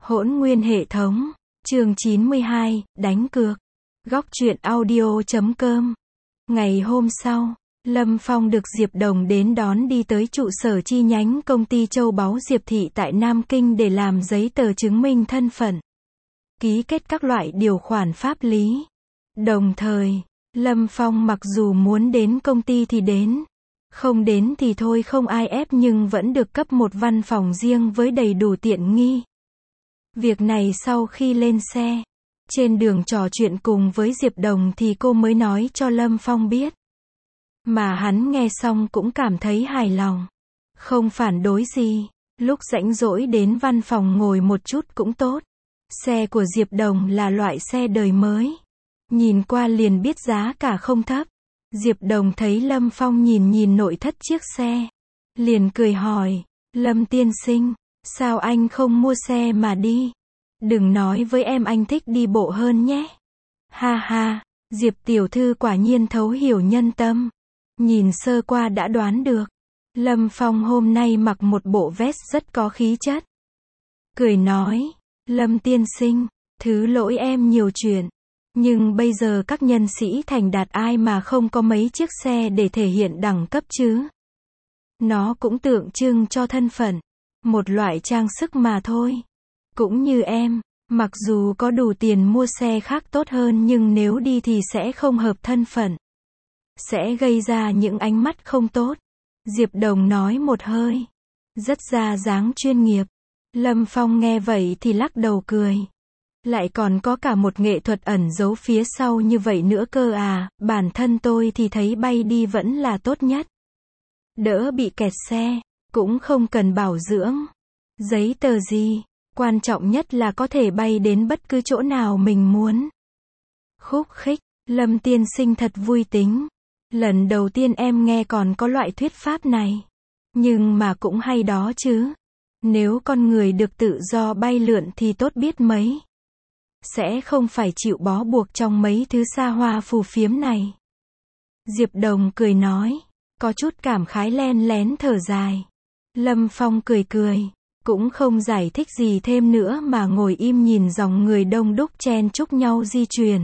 Hỗn nguyên hệ thống, chương 92, đánh cược. Góc truyện audio.com. Ngày hôm sau, Lâm Phong được Diệp Đồng đến đón đi tới trụ sở chi nhánh công ty châu báu Diệp Thị tại Nam Kinh để làm giấy tờ chứng minh thân phận, ký kết các loại điều khoản pháp lý. Đồng thời, Lâm Phong mặc dù muốn đến công ty thì đến, không đến thì thôi không ai ép, nhưng vẫn được cấp một văn phòng riêng với đầy đủ tiện nghi. Việc này sau khi lên xe, trên đường trò chuyện cùng với Diệp Đồng thì cô mới nói cho Lâm Phong biết. Mà hắn nghe xong cũng cảm thấy hài lòng, không phản đối gì, lúc rảnh rỗi đến văn phòng ngồi một chút cũng tốt. Xe của Diệp Đồng là loại xe đời mới, nhìn qua liền biết giá cả không thấp. Diệp Đồng thấy Lâm Phong nhìn nội thất chiếc xe, liền cười hỏi, Lâm tiên sinh, sao anh không mua xe mà đi? Đừng nói với em anh thích đi bộ hơn nhé. Ha ha, Diệp tiểu thư quả nhiên thấu hiểu nhân tâm. Nhìn sơ qua đã đoán được. Lâm Phong hôm nay mặc một bộ vest rất có khí chất. Cười nói, Lâm tiên sinh, thứ lỗi em nhiều chuyện. Nhưng bây giờ các nhân sĩ thành đạt ai mà không có mấy chiếc xe để thể hiện đẳng cấp chứ? Nó cũng tượng trưng cho thân phận, một loại trang sức mà thôi. Cũng như em, mặc dù có đủ tiền mua xe khác tốt hơn nhưng nếu đi thì sẽ không hợp thân phận, sẽ gây ra những ánh mắt không tốt. Diệp Đồng nói một hơi, rất ra dáng chuyên nghiệp. Lâm Phong nghe vậy thì lắc đầu cười. Lại còn có cả một nghệ thuật ẩn giấu phía sau như vậy nữa cơ à, bản thân tôi thì thấy bay đi vẫn là tốt nhất. Đỡ bị kẹt xe, cũng không cần bảo dưỡng, giấy tờ gì, quan trọng nhất là có thể bay đến bất cứ chỗ nào mình muốn. Khúc khích, Lâm tiên sinh thật vui tính. Lần đầu tiên em nghe còn có loại thuyết pháp này. Nhưng mà cũng hay đó chứ. Nếu con người được tự do bay lượn thì tốt biết mấy. Sẽ không phải chịu bó buộc trong mấy thứ xa hoa phù phiếm này. Diệp Đồng cười nói, có chút cảm khái len lén thở dài. Lâm Phong cười cười, cũng không giải thích gì thêm nữa mà ngồi im nhìn dòng người đông đúc chen chúc nhau di chuyển.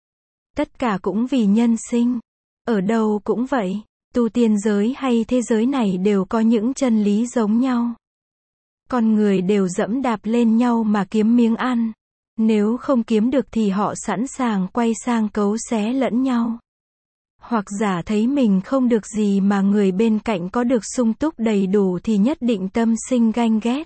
Tất cả cũng vì nhân sinh. Ở đâu cũng vậy, tu tiên giới hay thế giới này đều có những chân lý giống nhau. Con người đều dẫm đạp lên nhau mà kiếm miếng ăn. Nếu không kiếm được thì họ sẵn sàng quay sang cấu xé lẫn nhau. Hoặc giả thấy mình không được gì mà người bên cạnh có được sung túc đầy đủ thì nhất định tâm sinh ganh ghét.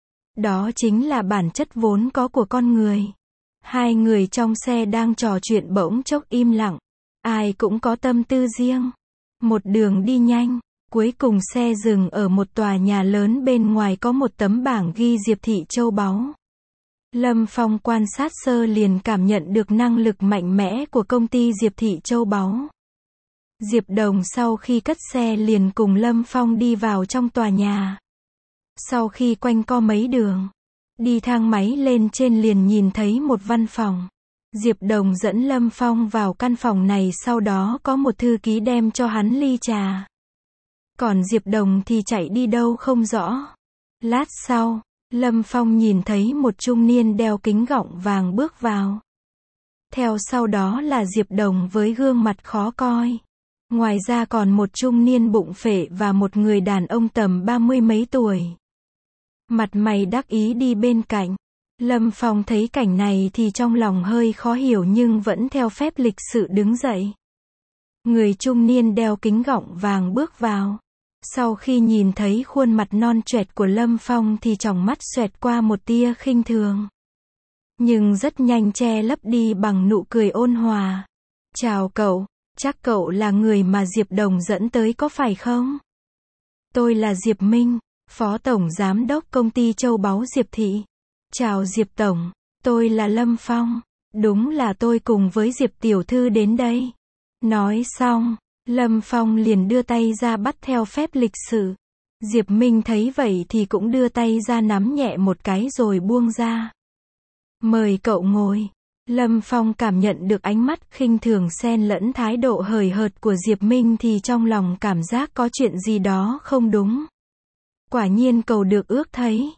Đó chính là bản chất vốn có của con người. Hai người trong xe đang trò chuyện bỗng chốc im lặng. Ai cũng có tâm tư riêng. Một đường đi nhanh, cuối cùng xe dừng ở một tòa nhà lớn, bên ngoài có một tấm bảng ghi Diệp Thị châu báu. Lâm Phong quan sát sơ liền cảm nhận được năng lực mạnh mẽ của công ty Diệp Thị châu báu. Diệp Đồng sau khi cất xe liền cùng Lâm Phong đi vào trong tòa nhà. Sau khi quanh co mấy đường, đi thang máy lên trên liền nhìn thấy một văn phòng. Diệp Đồng dẫn Lâm Phong vào căn phòng này, sau đó có một thư ký đem cho hắn ly trà. Còn Diệp Đồng thì chạy đi đâu không rõ. Lát sau, Lâm Phong nhìn thấy một trung niên đeo kính gọng vàng bước vào. Theo sau đó là Diệp Đồng với gương mặt khó coi. Ngoài ra còn một trung niên bụng phệ và một người đàn ông tầm 30 mấy tuổi. Mặt mày đắc ý đi bên cạnh. Lâm Phong thấy cảnh này thì trong lòng hơi khó hiểu nhưng vẫn theo phép lịch sự đứng dậy. Người trung niên đeo kính gọng vàng bước vào. Sau khi nhìn thấy khuôn mặt non choẹt của Lâm Phong thì tròng mắt xoẹt qua một tia khinh thường. Nhưng rất nhanh che lấp đi bằng nụ cười ôn hòa. Chào cậu, chắc cậu là người mà Diệp Đồng dẫn tới có phải không? Tôi là Diệp Minh, Phó Tổng Giám đốc công ty châu báu Diệp Thị. Chào Diệp Tổng, tôi là Lâm Phong. Đúng là tôi cùng với Diệp Tiểu Thư đến đây. Nói xong, Lâm Phong liền đưa tay ra bắt theo phép lịch sự. Diệp Minh thấy vậy thì cũng đưa tay ra nắm nhẹ một cái rồi buông ra. Mời cậu ngồi. Lâm Phong cảm nhận được ánh mắt khinh thường xen lẫn thái độ hời hợt của Diệp Minh thì trong lòng cảm giác có chuyện gì đó không đúng. Quả nhiên cầu được ước thấy.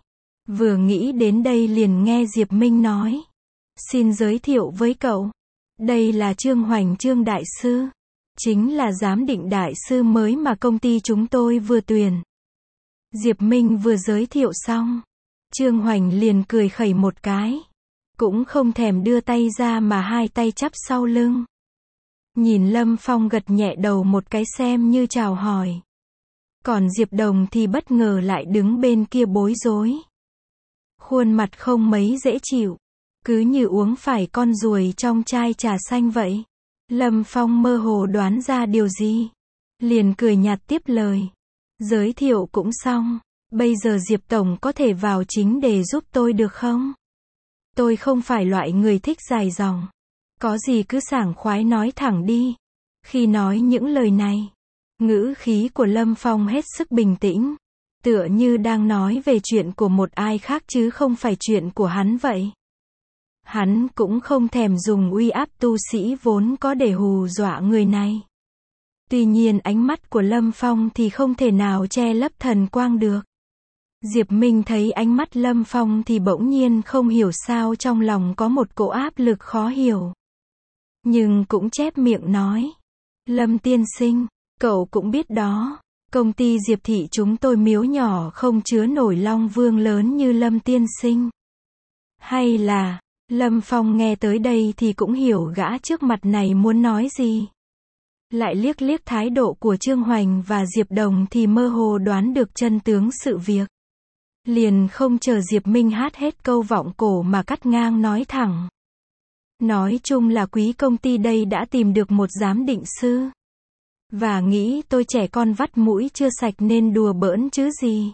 Vừa nghĩ đến đây liền nghe Diệp Minh nói. Xin giới thiệu với cậu. Đây là Trương Hoành Trương Đại Sư. Chính là giám định đại sư mới mà công ty chúng tôi vừa tuyển. Diệp Minh vừa giới thiệu xong. Trương Hoành liền cười khẩy một cái. Cũng không thèm đưa tay ra mà hai tay chắp sau lưng. Nhìn Lâm Phong gật nhẹ đầu một cái xem như chào hỏi. Còn Diệp Đồng thì bất ngờ lại đứng bên kia bối rối. Khuôn mặt không mấy dễ chịu. Cứ như uống phải con ruồi trong chai trà xanh vậy. Lâm Phong mơ hồ đoán ra điều gì. Liền cười nhạt tiếp lời. Giới thiệu cũng xong. Bây giờ Diệp Tổng có thể vào chính đề giúp tôi được không? Tôi không phải loại người thích dài dòng. Có gì cứ sảng khoái nói thẳng đi. Khi nói những lời này, ngữ khí của Lâm Phong hết sức bình tĩnh. Tựa như đang nói về chuyện của một ai khác chứ không phải chuyện của hắn vậy. Hắn cũng không thèm dùng uy áp tu sĩ vốn có để hù dọa người này. Tuy nhiên ánh mắt của Lâm Phong thì không thể nào che lấp thần quang được. Diệp Minh thấy ánh mắt Lâm Phong thì bỗng nhiên không hiểu sao trong lòng có một cỗ áp lực khó hiểu. Nhưng cũng chép miệng nói. Lâm tiên sinh, cậu cũng biết đó. Công ty Diệp Thị chúng tôi miếu nhỏ không chứa nổi Long Vương lớn như Lâm tiên sinh. Hay là, Lâm Phong nghe tới đây thì cũng hiểu gã trước mặt này muốn nói gì. Lại liếc liếc thái độ của Trương Hoành và Diệp Đồng thì mơ hồ đoán được chân tướng sự việc. Liền không chờ Diệp Minh hát hết câu vọng cổ mà cắt ngang nói thẳng. Nói chung là quý công ty đây đã tìm được một giám định sư. Và nghĩ tôi trẻ con vắt mũi chưa sạch nên đùa bỡn chứ gì.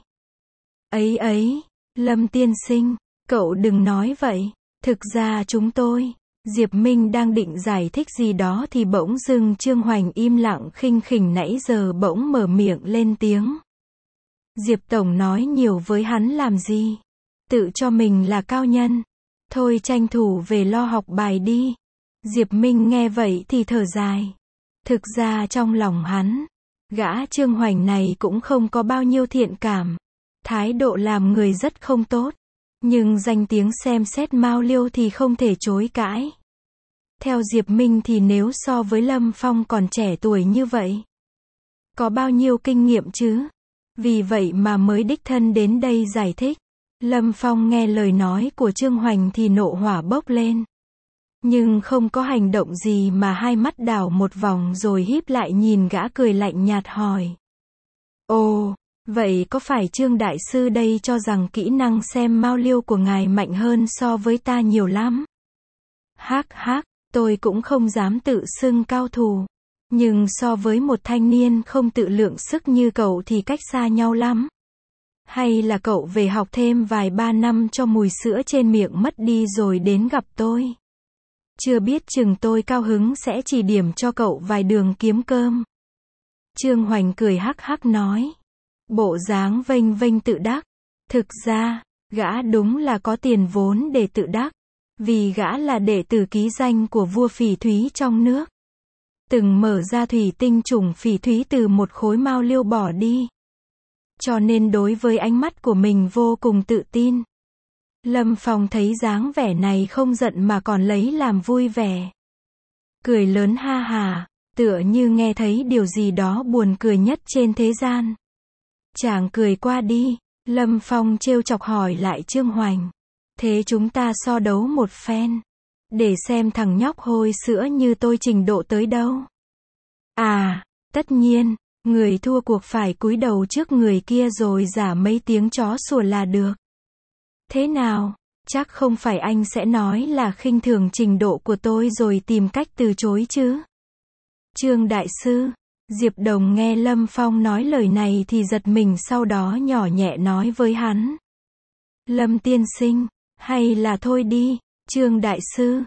Ấy, Lâm tiên sinh, cậu đừng nói vậy. Thực ra chúng tôi, Diệp Minh đang định giải thích gì đó thì bỗng dưng Trương Hoành im lặng khinh khỉnh nãy giờ bỗng mở miệng lên tiếng. Diệp Tổng nói nhiều với hắn làm gì? Tự cho mình là cao nhân. Thôi tranh thủ về lo học bài đi. Diệp Minh nghe vậy thì thở dài. Thực ra trong lòng hắn, gã Trương Hoành này cũng không có bao nhiêu thiện cảm. Thái độ làm người rất không tốt. Nhưng danh tiếng xem xét Mao Liêu thì không thể chối cãi. Theo Diệp Minh thì nếu so với Lâm Phong còn trẻ tuổi như vậy, có bao nhiêu kinh nghiệm chứ? Vì vậy mà mới đích thân đến đây giải thích. Lâm Phong nghe lời nói của Trương Hoành thì nộ hỏa bốc lên. Nhưng không có hành động gì mà hai mắt đảo một vòng rồi híp lại nhìn gã cười lạnh nhạt hỏi. Ồ, vậy có phải Trương Đại Sư đây cho rằng kỹ năng xem Mao Liêu của ngài mạnh hơn so với ta nhiều lắm? Hắc, tôi cũng không dám tự xưng cao thủ. Nhưng so với một thanh niên không tự lượng sức như cậu thì cách xa nhau lắm. Hay là cậu về học thêm vài ba năm cho mùi sữa trên miệng mất đi rồi đến gặp tôi. Chưa biết chừng tôi cao hứng sẽ chỉ điểm cho cậu vài đường kiếm cơm. Trương Hoành cười hắc nói. Bộ dáng vênh vênh tự đắc. Thực ra, gã đúng là có tiền vốn để tự đắc. Vì gã là đệ tử ký danh của vua phỉ thúy trong nước. Từng mở ra thủy tinh chủng phỉ thúy từ một khối Mao Liêu bỏ đi. Cho nên đối với ánh mắt của mình vô cùng tự tin. Lâm Phong thấy dáng vẻ này không giận mà còn lấy làm vui vẻ. Cười lớn ha hà, tựa như nghe thấy điều gì đó buồn cười nhất trên thế gian. Chàng cười qua đi, Lâm Phong trêu chọc hỏi lại Trương Hoành. Thế chúng ta so đấu một phen. Để xem thằng nhóc hôi sữa như tôi trình độ tới đâu. À, tất nhiên, người thua cuộc phải cúi đầu trước người kia rồi giả mấy tiếng chó sủa là được. Thế nào, chắc không phải anh sẽ nói là khinh thường trình độ của tôi rồi tìm cách từ chối chứ? Trương Đại Sư, Diệp Đồng nghe Lâm Phong nói lời này thì giật mình sau đó nhỏ nhẹ nói với hắn. Lâm tiên sinh, hay là thôi đi, Trương Đại Sư,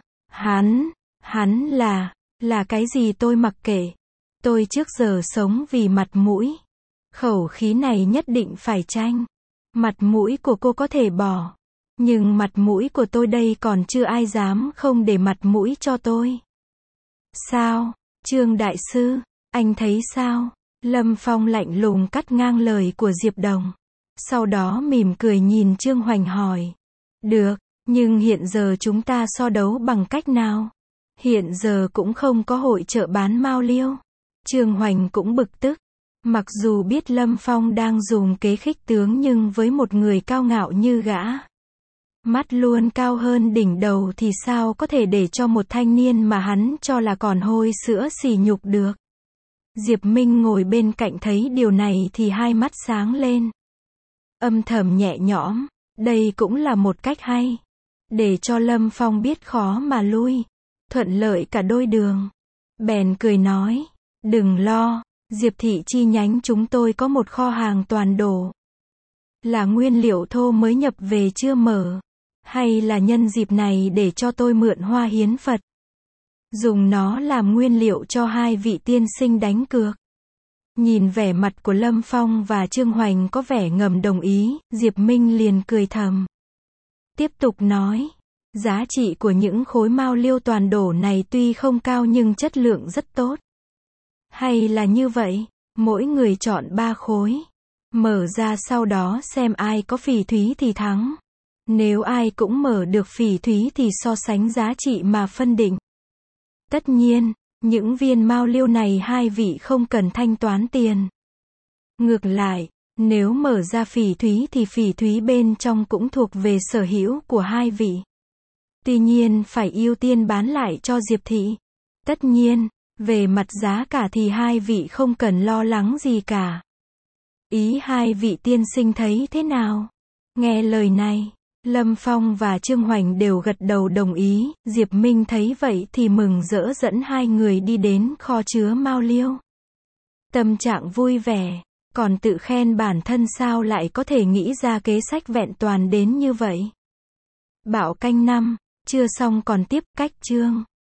hắn là cái gì tôi mặc kệ. Tôi trước giờ sống vì mặt mũi. Khẩu khí này nhất định phải tranh. Mặt mũi của cô có thể bỏ. Nhưng mặt mũi của tôi đây còn chưa ai dám không để mặt mũi cho tôi. Sao, Trương Đại Sư, anh thấy sao? Lâm Phong lạnh lùng cắt ngang lời của Diệp Đồng. Sau đó mỉm cười nhìn Trương Hoành hỏi. Được, nhưng hiện giờ chúng ta so đấu bằng cách nào? Hiện giờ cũng không có hội chợ bán mao liêu. Trương Hoành cũng bực tức. Mặc dù biết Lâm Phong đang dùng kế khích tướng nhưng với một người cao ngạo như gã, mắt luôn cao hơn đỉnh đầu thì sao có thể để cho một thanh niên mà hắn cho là còn hôi sữa sỉ nhục được. Diệp Minh ngồi bên cạnh thấy điều này thì hai mắt sáng lên. Âm thầm nhẹ nhõm, đây cũng là một cách hay. Để cho Lâm Phong biết khó mà lui. Thuận lợi cả đôi đường. Bèn cười nói, đừng lo, Diệp thị chi nhánh chúng tôi có một kho hàng toàn đồ. Là nguyên liệu thô mới nhập về chưa mở. Hay là nhân dịp này để cho tôi mượn hoa hiến Phật. Dùng nó làm nguyên liệu cho hai vị tiên sinh đánh cược. Nhìn vẻ mặt của Lâm Phong và Trương Hoành có vẻ ngầm đồng ý, Diệp Minh liền cười thầm. Tiếp tục nói, giá trị của những khối mao liêu toàn đổ này tuy không cao nhưng chất lượng rất tốt. Hay là như vậy, mỗi người chọn 3 khối. Mở ra sau đó xem ai có phỉ thúy thì thắng. Nếu ai cũng mở được phỉ thúy thì so sánh giá trị mà phân định. Tất nhiên, những viên mao liêu này hai vị không cần thanh toán tiền. Ngược lại, nếu mở ra phỉ thúy thì phỉ thúy bên trong cũng thuộc về sở hữu của hai vị. Tuy nhiên phải ưu tiên bán lại cho Diệp thị. Tất nhiên, về mặt giá cả thì hai vị không cần lo lắng gì cả. Ý hai vị tiên sinh thấy thế nào? Nghe lời này, Lâm Phong và Trương Hoành đều gật đầu đồng ý, Diệp Minh thấy vậy thì mừng rỡ dẫn hai người đi đến kho chứa mao liêu. Tâm trạng vui vẻ, còn tự khen bản thân sao lại có thể nghĩ ra kế sách vẹn toàn đến như vậy. Bạo canh 5, chưa xong còn tiếp, cách chương.